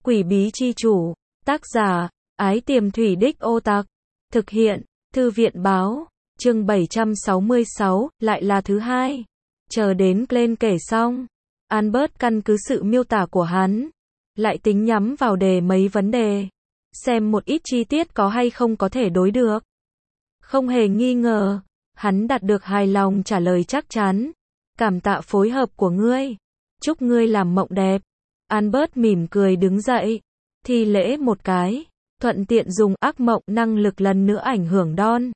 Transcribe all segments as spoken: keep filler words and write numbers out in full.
Quỷ bí chi chủ, tác giả, Ái Tiềm Thủy Đích Ô Tặc, thực hiện, Thư viện báo, chương bảy trăm sáu mươi sáu, lại là thứ hai. Chờ đến Glenn kể xong, Albert căn cứ sự miêu tả của hắn, lại tính nhắm vào đề mấy vấn đề, xem một ít chi tiết có hay không có thể đối được. Không hề nghi ngờ, hắn đạt được hài lòng trả lời chắc chắn. Cảm tạ phối hợp của ngươi. Chúc ngươi làm mộng đẹp. Albert mỉm cười đứng dậy, thi lễ một cái, thuận tiện dùng ác mộng năng lực lần nữa ảnh hưởng Don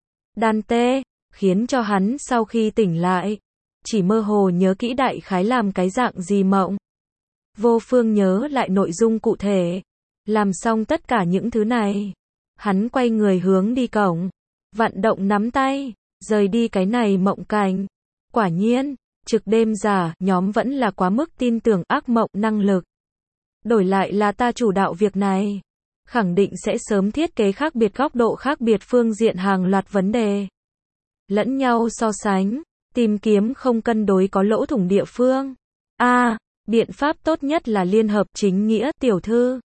Dante, khiến cho hắn sau khi tỉnh lại, chỉ mơ hồ nhớ kỹ đại khái làm cái dạng gì mộng. Vô phương nhớ lại nội dung cụ thể. Làm xong tất cả những thứ này, hắn quay người hướng đi cổng, vận động nắm tay, rời đi cái này mộng cảnh. Quả nhiên, trực đêm giả, nhóm vẫn là quá mức tin tưởng ác mộng năng lực. Đổi lại là ta chủ đạo việc này, khẳng định sẽ sớm thiết kế khác biệt góc độ khác biệt phương diện hàng loạt vấn đề. Lẫn nhau so sánh, tìm kiếm không cân đối có lỗ thủng địa phương. A, à, biện pháp tốt nhất là liên hợp chính nghĩa tiểu thư.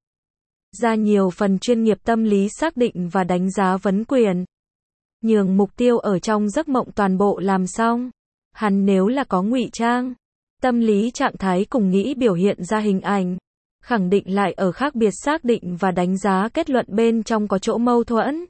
Ra nhiều phần chuyên nghiệp tâm lý xác định và đánh giá vấn quyền. Nhường mục tiêu ở trong giấc mộng toàn bộ làm xong. Hắn nếu là có ngụy trang, tâm lý trạng thái cùng nghĩ biểu hiện ra hình ảnh, khẳng định lại ở khác biệt xác định và đánh giá kết luận bên trong có chỗ mâu thuẫn.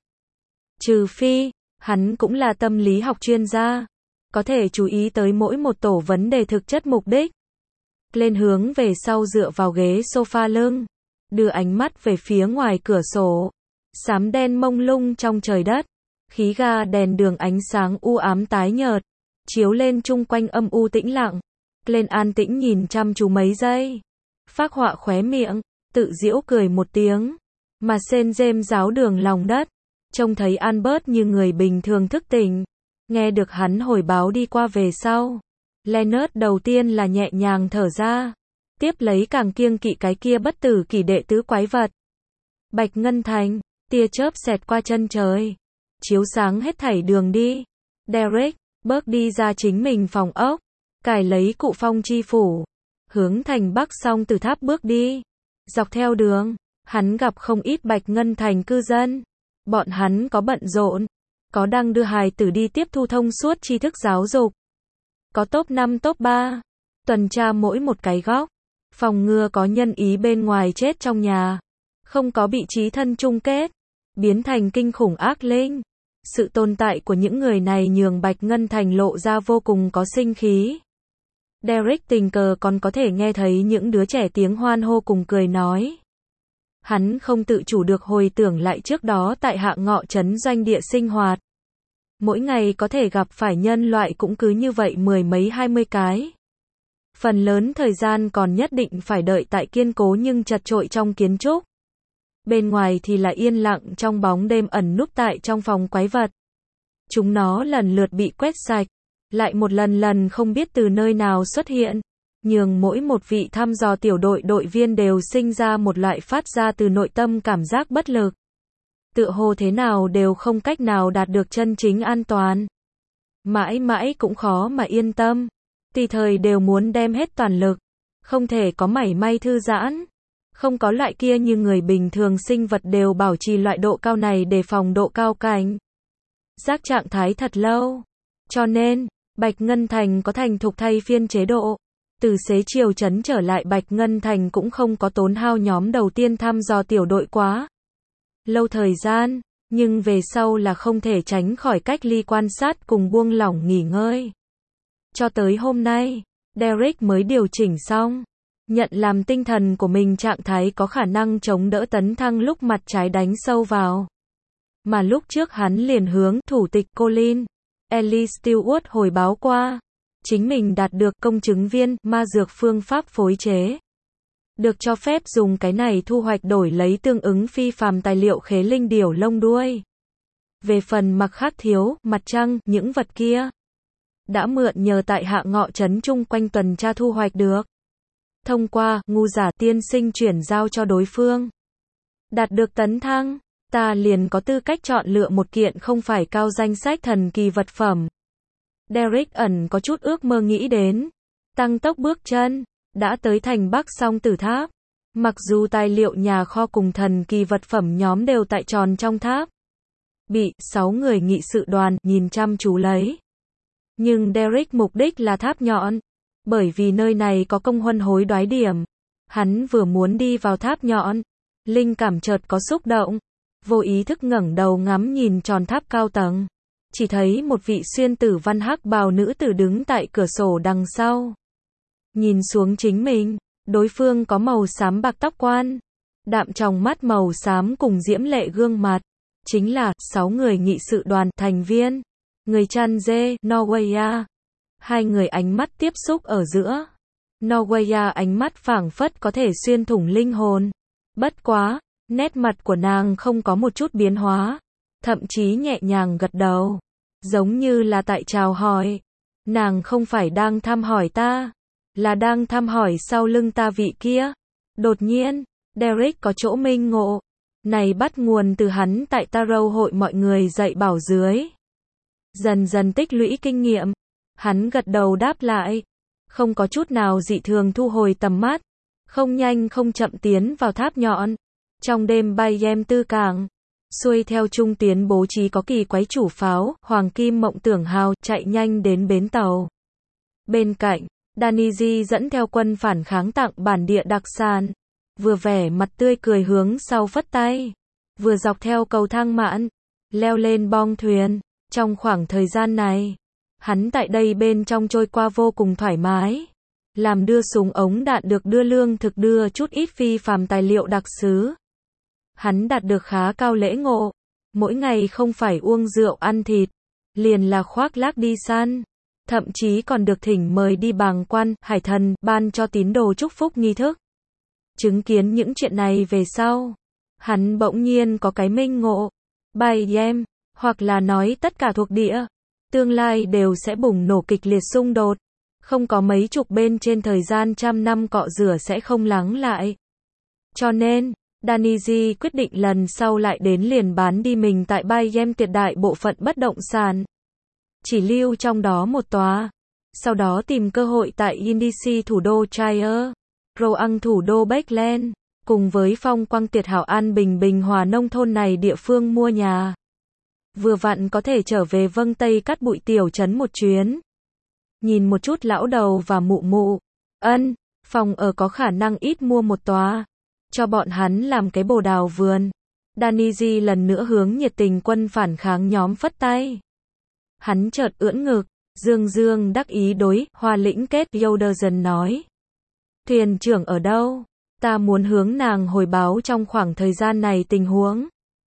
Trừ phi, hắn cũng là tâm lý học chuyên gia, có thể chú ý tới mỗi một tổ vấn đề thực chất mục đích. Lên hướng về sau dựa vào ghế sofa lưng, đưa ánh mắt về phía ngoài cửa sổ, xám đen mông lung trong trời đất, khí ga đèn đường ánh sáng u ám tái nhợt, chiếu lên chung quanh âm u tĩnh lặng. Lên an tĩnh nhìn chăm chú mấy giây, phác họa khóe miệng, tự giễu cười một tiếng, mà sên rêm ráo đường lòng đất, trông thấy Albert như người bình thường thức tỉnh, nghe được hắn hồi báo đi qua về sau. Leonard đầu tiên là nhẹ nhàng thở ra, tiếp lấy càng kiêng kỵ cái kia bất tử kỷ đệ tứ quái vật. Bạch Ngân Thành, tia chớp xẹt qua chân trời, chiếu sáng hết thảy đường đi. Derek bước đi ra chính mình phòng ốc, cài lấy cụ phong chi phủ, hướng thành Bắc Song Tử Tháp bước đi. Dọc theo đường, hắn gặp không ít Bạch Ngân Thành cư dân. Bọn hắn có bận rộn, có đang đưa hài tử đi tiếp thu thông suốt tri thức giáo dục, có top năm top ba, tuần tra mỗi một cái góc, phòng ngừa có nhân ý bên ngoài chết trong nhà, không có bị chí thân chung kết, biến thành kinh khủng ác linh. Sự tồn tại của những người này nhường Bạch Ngân Thành lộ ra vô cùng có sinh khí. Derek tình cờ còn có thể nghe thấy những đứa trẻ tiếng hoan hô cùng cười nói. Hắn không tự chủ được hồi tưởng lại trước đó tại Hạ Ngọ trấn doanh địa sinh hoạt. Mỗi ngày có thể gặp phải nhân loại cũng cứ như vậy mười mấy hai mươi cái. Phần lớn thời gian còn nhất định phải đợi tại kiên cố nhưng chật chội trong kiến trúc. Bên ngoài thì là yên lặng trong bóng đêm ẩn núp tại trong phòng quái vật. Chúng nó lần lượt bị quét sạch, lại một lần lần không biết từ nơi nào xuất hiện, nhường mỗi một vị thăm dò tiểu đội đội viên đều sinh ra một loại phát ra từ nội tâm cảm giác bất lực. Tựa hồ thế nào đều không cách nào đạt được chân chính an toàn. Mãi mãi cũng khó mà yên tâm, tùy thời đều muốn đem hết toàn lực, không thể có mảy may thư giãn. Không có loại kia như người bình thường sinh vật đều bảo trì loại độ cao này để phòng độ cao cảnh giác trạng thái thật lâu. Cho nên, Bạch Ngân Thành có thành thục thay phiên chế độ. Từ xế chiều trấn trở lại Bạch Ngân Thành cũng không có tốn hao nhóm đầu tiên thăm dò tiểu đội quá lâu thời gian, nhưng về sau là không thể tránh khỏi cách ly quan sát cùng buông lỏng nghỉ ngơi. Cho tới hôm nay, Derek mới điều chỉnh xong. Nhận làm tinh thần của mình trạng thái có khả năng chống đỡ tấn thăng lúc mặt trái đánh sâu vào. Mà lúc trước hắn liền hướng thủ tịch Colin, Ellie Stewart hồi báo qua. Chính mình đạt được công chứng viên ma dược phương pháp phối chế. Được cho phép dùng cái này thu hoạch đổi lấy tương ứng phi phàm tài liệu khế linh điểu lông đuôi. Về phần mặc khắc thiếu, mặt trăng, những vật kia, đã mượn nhờ tại Hạ Ngọ trấn chung quanh tuần tra thu hoạch được. Thông qua, ngu giả tiên sinh chuyển giao cho đối phương. Đạt được tấn thăng, ta liền có tư cách chọn lựa một kiện không phải cao danh sách thần kỳ vật phẩm. Derek ẩn có chút ước mơ nghĩ đến. Tăng tốc bước chân, đã tới thành Bắc Song Tử Tháp. Mặc dù tài liệu nhà kho cùng thần kỳ vật phẩm nhóm đều tại tròn trong tháp, bị sáu người nghị sự đoàn nhìn chăm chú lấy. Nhưng Derek mục đích là tháp nhọn, bởi vì nơi này có công huân hối đoái điểm. Hắn vừa muốn đi vào tháp nhọn, linh cảm chợt có xúc động, vô ý thức ngẩng đầu ngắm nhìn tròn tháp cao tầng, chỉ thấy một vị xuyên tử văn hắc bào nữ tử đứng tại cửa sổ đằng sau. Nhìn xuống chính mình, đối phương có màu xám bạc tóc quan, đạm tròng mắt màu xám cùng diễm lệ gương mặt, chính là sáu người nghị sự đoàn thành viên, người chăn dê, Norwaya. Hai người ánh mắt tiếp xúc ở giữa. Norwaya ánh mắt phảng phất có thể xuyên thủng linh hồn. Bất quá, nét mặt của nàng không có một chút biến hóa, thậm chí nhẹ nhàng gật đầu, giống như là tại chào hỏi. Nàng không phải đang thăm hỏi ta, là đang thăm hỏi sau lưng ta vị kia. Đột nhiên, Derek có chỗ minh ngộ. Này bắt nguồn từ hắn tại Tarot hội mọi người dạy bảo dưới. Dần dần tích lũy kinh nghiệm, hắn gật đầu đáp lại, không có chút nào dị thường thu hồi tầm mắt, không nhanh không chậm tiến vào tháp nhọn. Trong đêm bay em tư cảng, xuôi theo trung tiến bố trí có kỳ quái chủ pháo, Hoàng Kim Mộng Tưởng Hào chạy nhanh đến bến tàu. Bên cạnh, Daniji dẫn theo quân phản kháng tặng bản địa đặc sản, vừa vẻ mặt tươi cười hướng sau phất tay, vừa dọc theo cầu thang mạn, leo lên bong thuyền. Trong khoảng thời gian này, hắn tại đây bên trong trôi qua vô cùng thoải mái, làm đưa súng ống đạn được đưa lương thực đưa chút ít phi phàm tài liệu đặc xứ. Hắn đạt được khá cao lễ ngộ, mỗi ngày không phải uống rượu ăn thịt, liền là khoác lác đi săn, thậm chí còn được thỉnh mời đi bàng quan, hải thần, ban cho tín đồ chúc phúc nghi thức. Chứng kiến những chuyện này về sau, hắn bỗng nhiên có cái minh ngộ, bay em, hoặc là nói tất cả thuộc địa, tương lai đều sẽ bùng nổ kịch liệt xung đột, không có mấy chục bên trên thời gian trăm năm cọ rửa sẽ không lắng lại. Cho nên, Daniji quyết định lần sau lại đến liền bán đi mình tại Bayem tuyệt đại bộ phận bất động sản, chỉ lưu trong đó một tòa, sau đó tìm cơ hội tại Indisi thủ đô Trier, Roang thủ đô Beckland, cùng với phong quang tuyệt hảo an bình bình hòa nông thôn này địa phương mua nhà. Vừa vặn có thể trở về Vâng Tây cắt bụi tiểu trấn một chuyến. Nhìn một chút lão đầu và mụ mụ. Ân, phòng ở có khả năng ít mua một tòa. Cho bọn hắn làm cái bồ đào vườn. Daniji lần nữa hướng nhiệt tình quân phản kháng nhóm phất tay. Hắn chợt ưỡn ngực, dương dương đắc ý đối Hoa Lĩnh Kết Yoderson nói. Thuyền trưởng ở đâu? Ta muốn hướng nàng hồi báo trong khoảng thời gian này tình huống.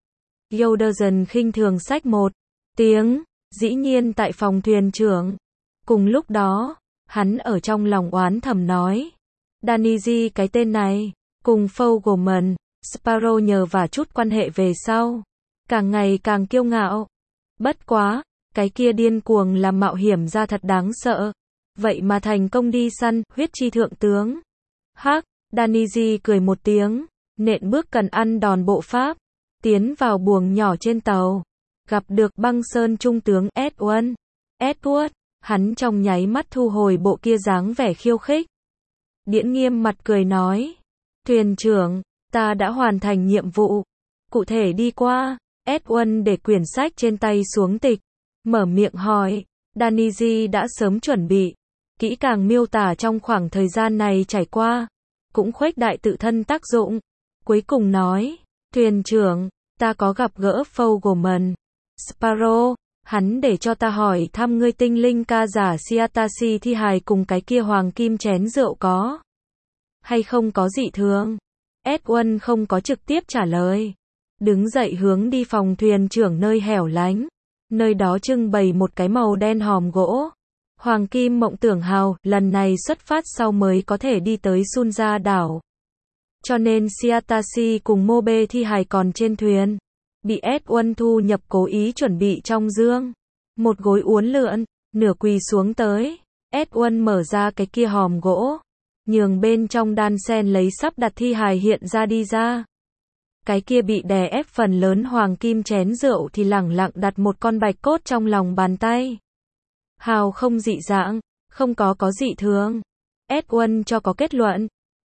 Yoderson khinh thường xách một tiếng, dĩ nhiên tại phòng thuyền trưởng. Cùng lúc đó, hắn ở trong lòng oán thầm nói. Daniji cái tên này, cùng Fogelman, Sparrow nhờ và chút quan hệ về sau, càng ngày càng kiêu ngạo. Bất quá, cái kia điên cuồng làm mạo hiểm ra thật đáng sợ. Vậy mà thành công đi săn, huyết chi thượng tướng. Hắc, Daniji cười một tiếng, nện bước cần ăn đòn bộ pháp, tiến vào buồng nhỏ trên tàu, gặp được băng sơn trung tướng Edward. Edward, hắn trong nháy mắt thu hồi bộ kia dáng vẻ khiêu khích. Điễn nghiêm mặt cười nói, thuyền trưởng, ta đã hoàn thành nhiệm vụ, cụ thể đi qua. Edward để quyển sách trên tay xuống tịch, mở miệng hỏi. Daniji đã sớm chuẩn bị, kỹ càng miêu tả trong khoảng thời gian này trải qua, cũng khuếch đại tự thân tác dụng. Cuối cùng nói, thuyền trưởng, ta có gặp gỡ Fogelman. Sparrow, hắn để cho ta hỏi thăm ngươi tinh linh ca giả Siatasi thi hài cùng cái kia hoàng kim chén rượu có hay không có dị thường. Edward không có trực tiếp trả lời, đứng dậy hướng đi phòng thuyền trưởng nơi hẻo lánh, nơi đó trưng bày một cái màu đen hòm gỗ. Hoàng Kim Mộng Tưởng Hào, lần này xuất phát sau mới có thể đi tới Sunja đảo. Cho nên Siatasi cùng Mobe thi hài còn trên thuyền, bị Edward thu nhập cố ý chuẩn bị trong dương. Một gối uốn lượn, nửa quỳ xuống tới. Edward mở ra cái kia hòm gỗ, nhường bên trong đan sen lấy sắp đặt thi hài hiện ra đi ra. Cái kia bị đè ép phần lớn hoàng kim chén rượu thì lẳng lặng đặt một con bạch cốt trong lòng bàn tay. Hào không dị dạng, không có có dị thường. Edward cho có kết luận.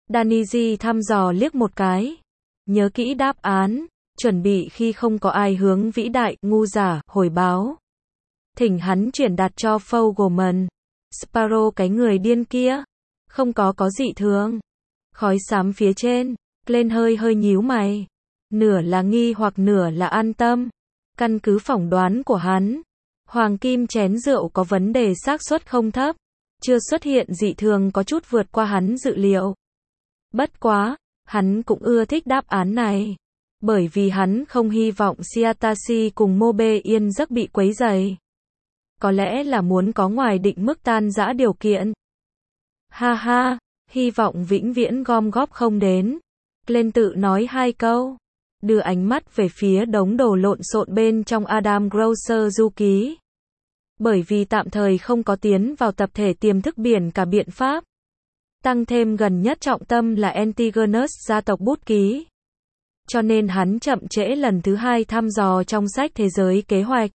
Daniji thăm dò liếc một cái. Nhớ kỹ đáp án, chuẩn bị khi không có ai hướng vĩ đại, ngu giả, hồi báo. Thỉnh hắn chuyển đạt cho Fogelman. Sparrow cái người điên kia. Không có có dị thường. Khói xám phía trên. Lên hơi hơi nhíu mày. Nửa là nghi hoặc nửa là an tâm. Căn cứ phỏng đoán của hắn. Hoàng kim chén rượu có vấn đề xác suất không thấp. Chưa xuất hiện dị thường có chút vượt qua hắn dự liệu. Bất quá, hắn cũng ưa thích đáp án này. Bởi vì hắn không hy vọng Siatashi cùng Mobe yên giấc bị quấy rầy. Có lẽ là muốn có ngoài định mức tan rã điều kiện. Ha ha, hy vọng vĩnh viễn gom góp không đến. Lên tự nói hai câu. Đưa ánh mắt về phía đống đồ lộn xộn bên trong Adam Grocer du ký. Bởi vì tạm thời không có tiến vào tập thể tiềm thức biển cả biện pháp. Tăng thêm gần nhất trọng tâm là Antigonus gia tộc bút ký. Cho nên hắn chậm trễ lần thứ hai thăm dò trong sách thế giới kế hoạch.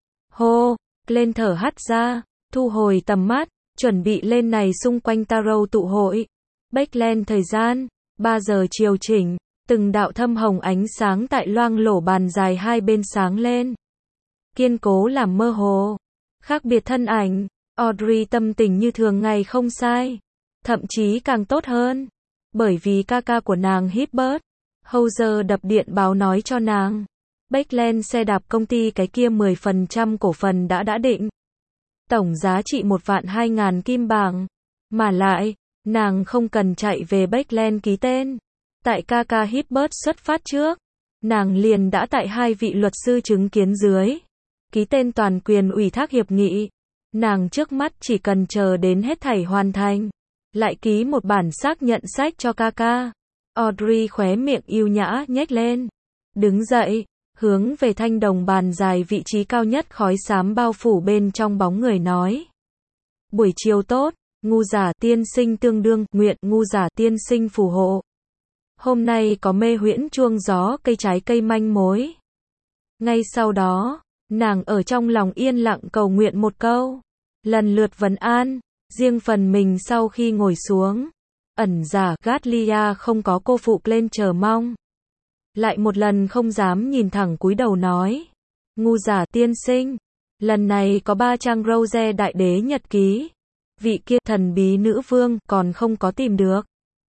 Hô, lên thở hắt ra, thu hồi tầm mắt, chuẩn bị lên này xung quanh Taro tụ hội. Backland thời gian, ba giờ chiều chỉnh, từng đạo thâm hồng ánh sáng tại loang lổ bàn dài hai bên sáng lên. Kiên cố làm mơ hồ. Khác biệt thân ảnh, Audrey tâm tình như thường ngày không sai. Thậm chí càng tốt hơn. Bởi vì ca ca của nàng Hibbert, Hauser đập điện báo nói cho nàng. Backland xe đạp công ty cái kia mười phần trăm cổ phần đã đã định. Tổng giá trị một vạn hai ngàn kim bảng. Mà lại, nàng không cần chạy về Backland ký tên. Tại ca ca Hibbert xuất phát trước, nàng liền đã tại hai vị luật sư chứng kiến dưới. Ký tên toàn quyền ủy thác hiệp nghị. Nàng trước mắt chỉ cần chờ đến hết thảy hoàn thành. Lại ký một bản xác nhận sách cho ca ca. Audrey khóe miệng yêu nhã nhếch lên. Đứng dậy, hướng về thanh đồng bàn dài vị trí cao nhất khói xám bao phủ bên trong bóng người nói. Buổi chiều tốt, ngu giả tiên sinh tương đương, nguyện ngu giả tiên sinh phù hộ. Hôm nay có mê huyễn chuông gió cây trái cây manh mối. Ngay sau đó, nàng ở trong lòng yên lặng cầu nguyện một câu. Lần lượt vấn an, riêng phần mình sau khi ngồi xuống. Ẩn giả Gatlia không có cô phụ lên chờ mong. Lại một lần không dám nhìn thẳng cúi đầu nói. Ngu giả tiên sinh. Lần này có ba trang Rose đại đế nhật ký. Vị kia thần bí nữ vương còn không có tìm được.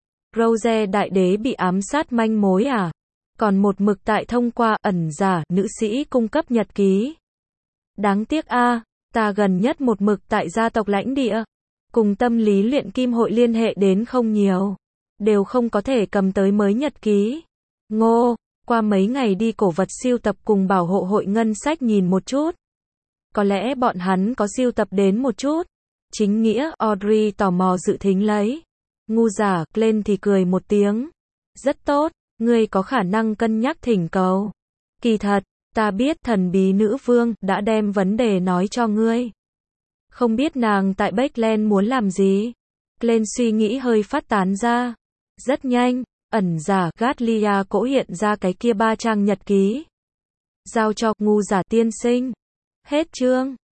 Rose đại đế bị ám sát manh mối à? Còn một mực tại thông qua ẩn giả nữ sĩ cung cấp nhật ký. Đáng tiếc a, à, ta gần nhất một mực tại gia tộc lãnh địa. Cùng tâm lý luyện kim hội liên hệ đến không nhiều. Đều không có thể cầm tới mới nhật ký. Ngô, qua mấy ngày đi cổ vật siêu tập cùng bảo hộ hội ngân sách nhìn một chút. Có lẽ bọn hắn có siêu tập đến một chút. Chính nghĩa, Audrey tò mò dự thính lấy. Ngu giả, lên thì cười một tiếng. Rất tốt, ngươi có khả năng cân nhắc thỉnh cầu. Kỳ thật, ta biết thần bí nữ vương đã đem vấn đề nói cho ngươi. Không biết nàng tại Backland muốn làm gì? Lên suy nghĩ hơi phát tán ra. Rất nhanh, ẩn giả Gatlia cỗ hiện ra cái kia ba trang nhật ký. Giao cho ngu giả tiên sinh. Hết chương.